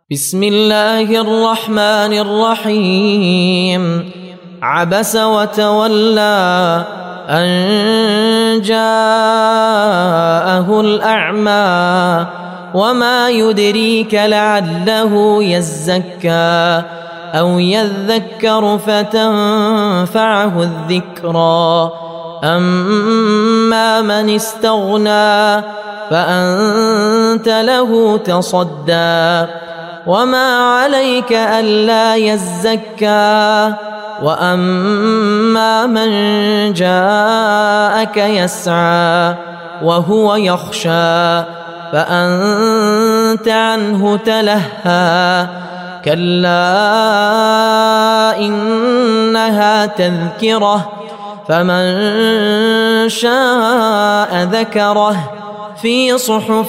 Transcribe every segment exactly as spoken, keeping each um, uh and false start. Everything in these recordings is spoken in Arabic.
بسم الله الرحمن الرحيم. عبس وتولى أن جاءه الأعمى وما يدريك لعله يزكى أو يذكر فتنفعه الذكرى. أما من استغنى فأنت له تصدى وما عليك ألا يزكى. وأما من جاءك يسعى وهو يخشى فأنت عنه تلهى. كلا إنها تذكرة فمن شاء ذكره في صحف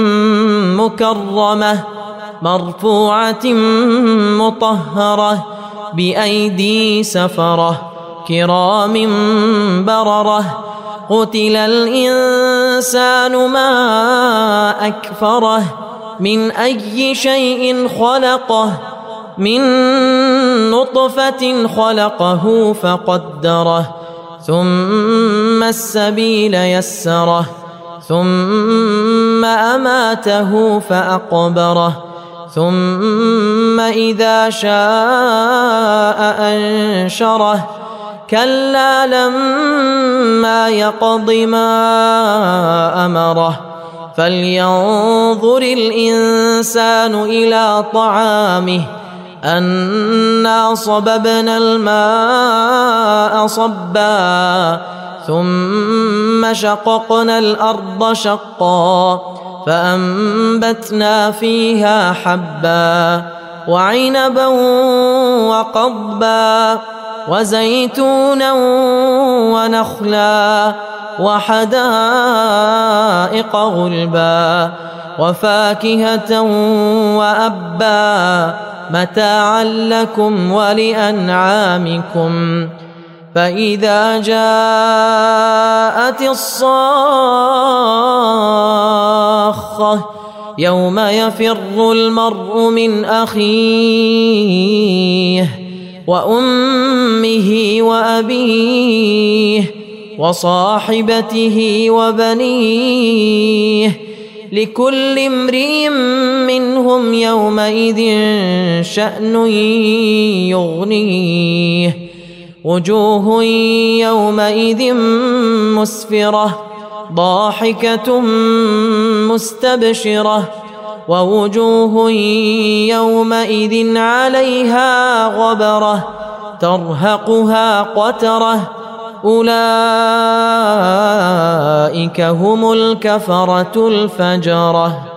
مكرمة مرفوعة مطهرة بأيدي سفرة كرام بررة. قتل الإنسان ما أكفره من أي شيء خلقه من نطفة خلقه فقدره ثم السبيل يسره ثم أماته فأقبره ثم إذا شاء أنشره. كلا لما يقض ما أمره فلينظر الإنسان إلى طعامه أنا صببنا الماء صبا ثم شققنا الأرض شقا فأنبتنا فيها حبا وعنبا وقضبا وزيتونا ونخلا وحدائق غلبا وفاكهة وأبا متاعا لكم ولأنعامكم. فإذا جاءت الصاخة يوم يفر المرء من أخيه وأمه وأبيه وصاحبته وبنيه لكل امرئ منهم يومئذ شأن يغنيه. وجوه يومئذ مسفرة ضاحكة مستبشرة ووجوه يومئذ عليها غبرة ترهقها قترة. أولئك هم الكفرة الفجرة.